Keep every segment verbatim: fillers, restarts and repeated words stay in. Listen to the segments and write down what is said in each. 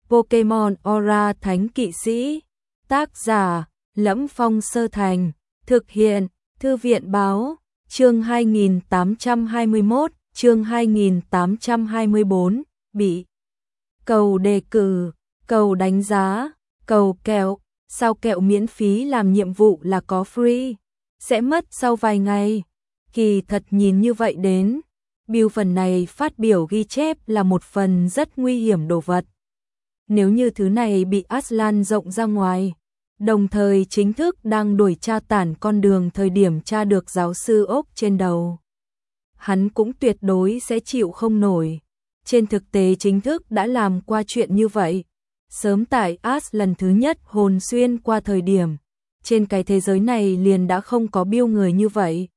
Pokemon Aura Thánh Kỵ Sĩ. Tác giả: Lẫm Phong Sơ Thành. Thực hiện: Thư viện báo. Chương hai nghìn tám trăm hai mươi mốt, chương hai nghìn tám trăm hai mươi bốn, bị cầu đề cử, cầu đánh giá, cầu kẹo, sao kẹo miễn phí làm nhiệm vụ là có free, sẽ mất sau vài ngày. Kỳ thật nhìn như vậy đến, build phần này phát biểu ghi chép là một phần rất nguy hiểm đồ vật. Nếu như thứ này bị Aslan rộng ra ngoài, đồng thời chính thức đang đuổi tra tản con đường thời điểm tra được giáo sư ốc trên đầu, hắn cũng tuyệt đối sẽ chịu không nổi. Trên thực tế chính thức đã làm qua chuyện như vậy. Sớm tại As lần thứ nhất hồn xuyên qua thời điểm, trên cái thế giới này liền đã không có build người như vậy.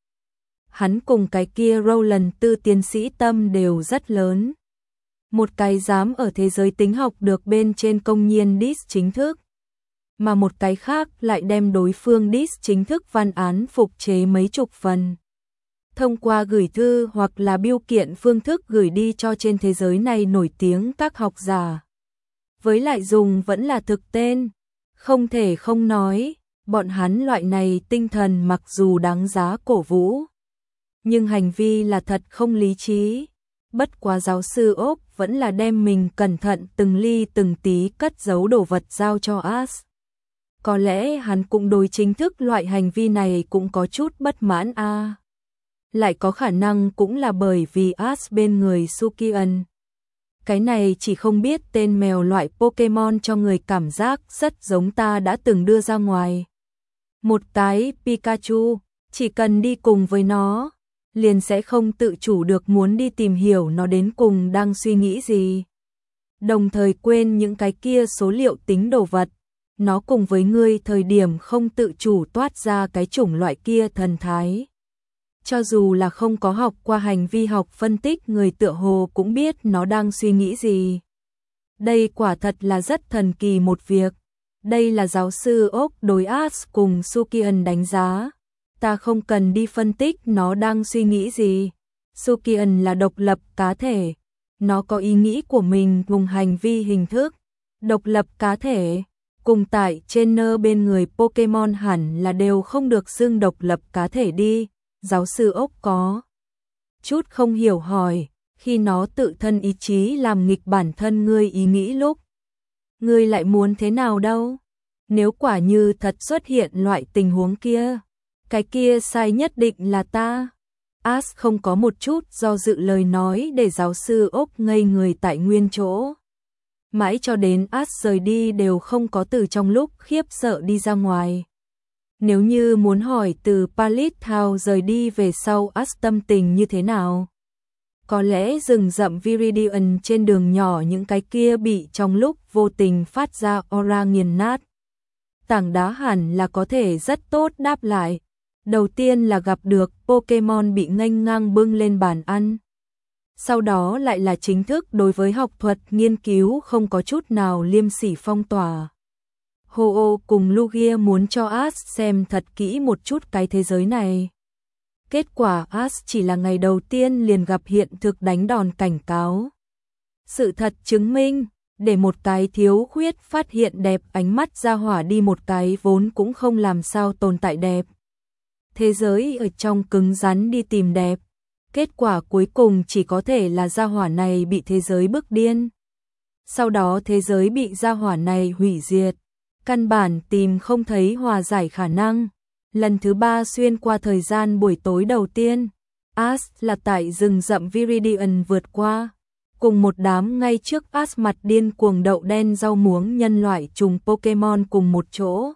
Hắn cùng cái kia Roland Tư tiến sĩ tâm đều rất lớn. Một cái dám ở thế giới tính học được bên trên công nhiên diss chính thức, mà một cái khác lại đem đối phương diss chính thức văn án phục chế mấy chục phần, thông qua gửi thư hoặc là bưu kiện phương thức gửi đi cho trên thế giới này nổi tiếng các học giả. Với lại dùng vẫn là thực tên, không thể không nói, bọn hắn loại này tinh thần mặc dù đáng giá cổ vũ, nhưng hành vi là thật không lý trí. Bất quá giáo sư ốc vẫn là đem mình cẩn thận từng ly từng tí cất giấu đồ vật giao cho As. Có lẽ hắn cũng đối chính thức loại hành vi này cũng có chút bất mãn a. À. Lại có khả năng cũng là bởi vì As bên người Sukian. Cái này chỉ không biết tên mèo loại Pokemon cho người cảm giác rất giống ta đã từng đưa ra ngoài. Một cái Pikachu, chỉ cần đi cùng với nó, liền sẽ không tự chủ được muốn đi tìm hiểu nó đến cùng đang suy nghĩ gì. Đồng thời quên những cái kia số liệu tính đồ vật, nó cùng với ngươi thời điểm không tự chủ toát ra cái chủng loại kia thần thái. Cho dù là không có học qua hành vi học phân tích, người tựa hồ cũng biết nó đang suy nghĩ gì. Đây quả thật là rất thần kỳ một việc. Đây là giáo sư ốc đối As cùng Sukian đánh giá. Ta không cần đi phân tích nó đang suy nghĩ gì. Sukian là độc lập cá thể. Nó có ý nghĩ của mình cùng hành vi hình thức. Độc lập cá thể, cùng tại trainer bên người Pokemon hẳn là đều không được xưng độc lập cá thể đi. Giáo sư ốc có chút không hiểu hỏi, khi nó tự thân ý chí làm nghịch bản thân ngươi ý nghĩ lúc, ngươi lại muốn thế nào đâu? Nếu quả như thật xuất hiện loại tình huống kia, cái kia sai nhất định là ta. As không có một chút do dự lời nói để giáo sư ốc ngây người tại nguyên chỗ. Mãi cho đến As rời đi đều không có từ trong lúc khiếp sợ đi ra ngoài. Nếu như muốn hỏi từ Pallet Town rời đi về sau As tâm tình như thế nào? Có lẽ rừng rậm Viridian trên đường nhỏ những cái kia bị trong lúc vô tình phát ra aura nghiền nát. Tảng đá hẳn là có thể rất tốt đáp lại. Đầu tiên là gặp được Pokemon bị nghênh ngang bưng lên bàn ăn. Sau đó lại là chính thức đối với học thuật nghiên cứu không có chút nào liêm sỉ phong tỏa. Ho-Oh cùng Lugia muốn cho As xem thật kỹ một chút cái thế giới này. Kết quả As chỉ là ngày đầu tiên liền gặp hiện thực đánh đòn cảnh cáo. Sự thật chứng minh, để một cái thiếu khuyết phát hiện đẹp ánh mắt ra hỏa đi một cái vốn cũng không làm sao tồn tại đẹp. Thế giới ở trong cứng rắn đi tìm đẹp. Kết quả cuối cùng chỉ có thể là gia hỏa này bị thế giới bức điên. Sau đó thế giới bị gia hỏa này hủy diệt. Căn bản tìm không thấy hòa giải khả năng. Lần thứ ba xuyên qua thời gian buổi tối đầu tiên, As là tại rừng rậm Viridian vượt qua, cùng một đám ngay trước As mặt điên cuồng đậu đen rau muống nhân loại trùng Pokemon cùng một chỗ.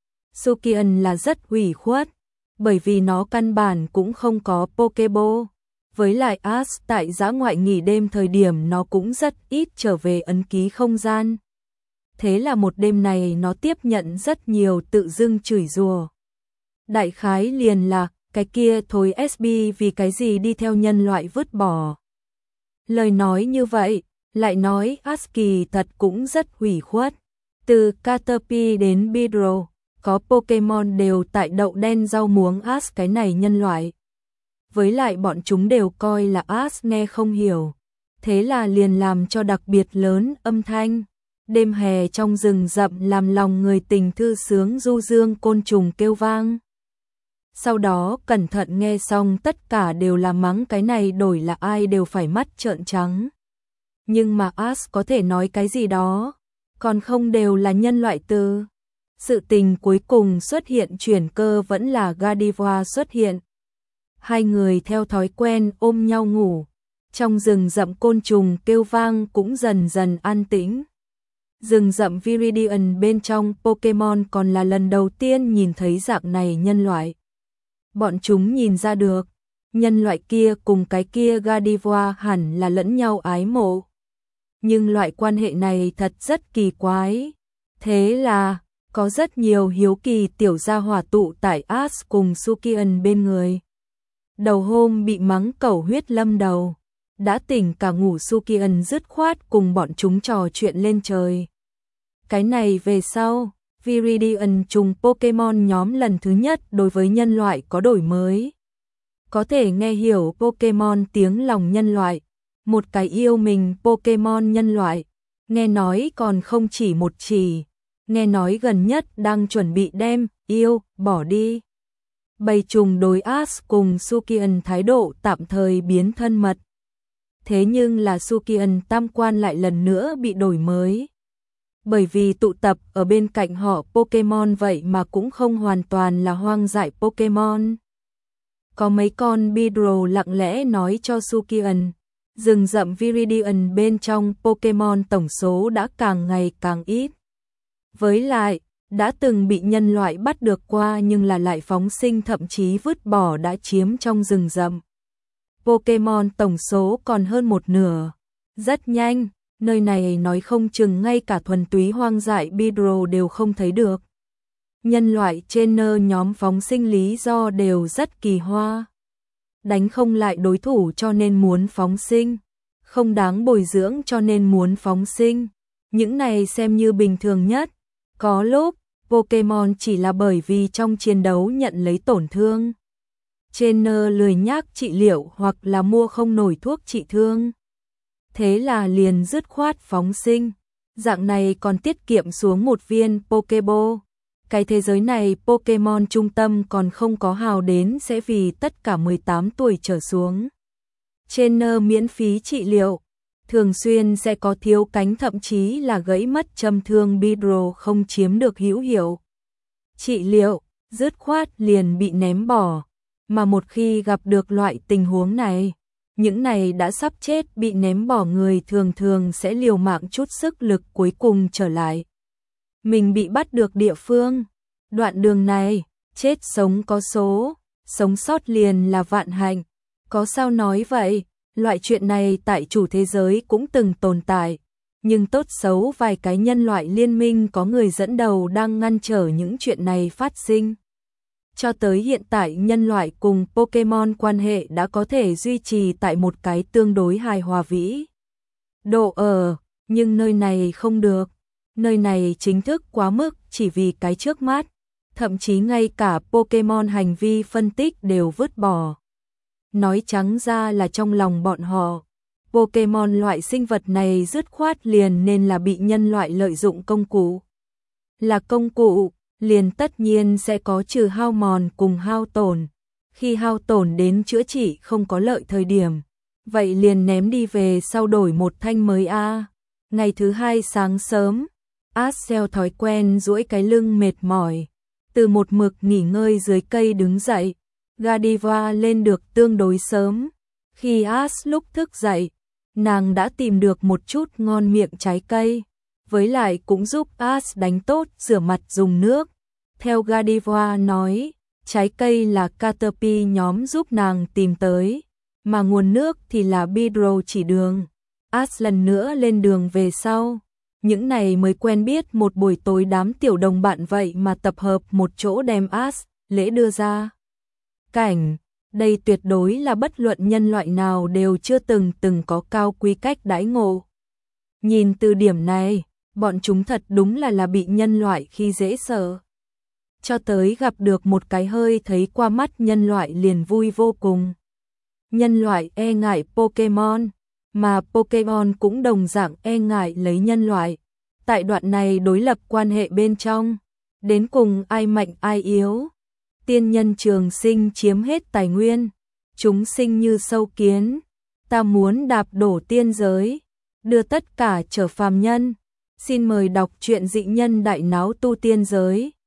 Sukian là rất ủy khuất, bởi vì nó căn bản cũng không có Pokeball. Với lại As tại dã ngoại nghỉ đêm thời điểm nó cũng rất ít trở về ấn ký không gian. Thế là một đêm này nó tiếp nhận rất nhiều tự dưng chửi rủa. Đại khái liền là, cái kia thối ét bê vì cái gì đi theo nhân loại vứt bỏ. Lời nói như vậy, lại nói Asky thật cũng rất hủy khuất. Từ Caterpie đến Beedrill, có Pokemon đều tại đậu đen rau muống As cái này nhân loại. Với lại bọn chúng đều coi là As nghe không hiểu. Thế là liền làm cho đặc biệt lớn âm thanh. Đêm hè trong rừng rậm làm lòng người tình thư sướng du dương côn trùng kêu vang. Sau đó cẩn thận nghe xong tất cả đều là mắng cái này đổi là ai đều phải mắt trợn trắng. Nhưng mà Ash có thể nói cái gì đó, còn không đều là nhân loại từ. Sự tình cuối cùng xuất hiện chuyển cơ vẫn là Gardevoir xuất hiện. Hai người theo thói quen ôm nhau ngủ, trong rừng rậm côn trùng kêu vang cũng dần dần an tĩnh. Rừng rậm Viridian bên trong Pokemon còn là lần đầu tiên nhìn thấy dạng này nhân loại. Bọn chúng nhìn ra được, nhân loại kia cùng cái kia Gardevoir hẳn là lẫn nhau ái mộ. Nhưng loại quan hệ này thật rất kỳ quái. Thế là, có rất nhiều hiếu kỳ tiểu gia hỏa tụ tại Ash cùng Sukian bên người. Đầu hôm bị mắng cẩu huyết lâm đầu, đã tỉnh cả ngủ Sukian dứt khoát cùng bọn chúng trò chuyện lên trời. Cái này về sau, Viridian trùng Pokemon nhóm lần thứ nhất đối với nhân loại có đổi mới. Có thể nghe hiểu Pokemon tiếng lòng nhân loại, một cái yêu mình Pokemon nhân loại, nghe nói còn không chỉ một chỉ, nghe nói gần nhất đang chuẩn bị đem yêu bỏ đi. Bầy trùng đối Ash cùng Sukian thái độ tạm thời biến thân mật. Thế nhưng là Sukian tam quan lại lần nữa bị đổi mới. Bởi vì tụ tập ở bên cạnh họ Pokemon vậy mà cũng không hoàn toàn là hoang dại Pokemon. Có mấy con Beedrill lặng lẽ nói cho Sukian, rừng rậm Viridian bên trong Pokemon tổng số đã càng ngày càng ít. Với lại, đã từng bị nhân loại bắt được qua nhưng là lại phóng sinh thậm chí vứt bỏ đã chiếm trong rừng rậm. Pokemon tổng số còn hơn một nửa. Rất nhanh, nơi này nói không chừng ngay cả thuần túy hoang dại Beedrill đều không thấy được. Nhân loại trainer nhóm phóng sinh lý do đều rất kỳ hoa. Đánh không lại đối thủ cho nên muốn phóng sinh, không đáng bồi dưỡng cho nên muốn phóng sinh. Những này xem như bình thường nhất. Có lúc, Pokemon chỉ là bởi vì trong chiến đấu nhận lấy tổn thương. Trainer lười nhác trị liệu hoặc là mua không nổi thuốc trị thương. Thế là liền dứt khoát phóng sinh. Dạng này còn tiết kiệm xuống một viên Pokeball. Cái thế giới này Pokemon trung tâm còn không có hào đến sẽ vì tất cả mười tám tuổi trở xuống. Trainer miễn phí trị liệu. Thường xuyên sẽ có thiếu cánh thậm chí là gãy mất châm thương Beedrill không chiếm được hữu hiệu. Trị liệu, dứt khoát liền bị ném bỏ. Mà một khi gặp được loại tình huống này, những này đã sắp chết bị ném bỏ người thường thường sẽ liều mạng chút sức lực cuối cùng trở lại. Mình bị bắt được địa phương. Đoạn đường này, chết sống có số, sống sót liền là vạn hạnh. Có sao nói vậy? Loại chuyện này tại chủ thế giới cũng từng tồn tại, nhưng tốt xấu vài cái nhân loại liên minh có người dẫn đầu đang ngăn trở những chuyện này phát sinh. Cho tới hiện tại nhân loại cùng Pokemon quan hệ đã có thể duy trì tại một cái tương đối hài hòa vĩ độ ở, nhưng nơi này không được. Nơi này chính thức quá mức chỉ vì cái trước mắt, thậm chí ngay cả Pokemon hành vi phân tích đều vứt bỏ. Nói trắng ra là trong lòng bọn họ, Pokemon loại sinh vật này dứt khoát liền nên là bị nhân loại lợi dụng công cụ. Là công cụ, liền tất nhiên sẽ có trừ hao mòn cùng hao tổn. Khi hao tổn đến chữa trị không có lợi thời điểm, vậy liền ném đi về sau đổi một thanh mới a. À. Ngày thứ hai sáng sớm, Ash theo thói quen duỗi cái lưng mệt mỏi, từ một mực nghỉ ngơi dưới cây đứng dậy. Gardevoir lên được tương đối sớm. Khi Ash lúc thức dậy, nàng đã tìm được một chút ngon miệng trái cây, với lại cũng giúp Ash đánh tốt rửa mặt dùng nước. Theo Gardevoir nói, trái cây là Caterpie nhóm giúp nàng tìm tới, mà nguồn nước thì là Beedrill chỉ đường. Ash lần nữa lên đường về sau. Những này mới quen biết một buổi tối đám tiểu đồng bạn vậy mà tập hợp một chỗ đem Ash lễ đưa ra. Cảnh, đây tuyệt đối là bất luận nhân loại nào đều chưa từng từng có cao quý cách đãi ngộ. Nhìn từ điểm này, bọn chúng thật đúng là là bị nhân loại khi dễ sợ. Cho tới gặp được một cái hơi thấy qua mắt nhân loại liền vui vô cùng. Nhân loại e ngại Pokemon, mà Pokemon cũng đồng dạng e ngại lấy nhân loại. Tại đoạn này đối lập quan hệ bên trong, đến cùng ai mạnh ai yếu. Tiên nhân trường sinh chiếm hết tài nguyên, chúng sinh như sâu kiến, ta muốn đạp đổ tiên giới, đưa tất cả trở phàm nhân. Xin mời đọc truyện Dị Nhân Đại Náo Tu Tiên Giới.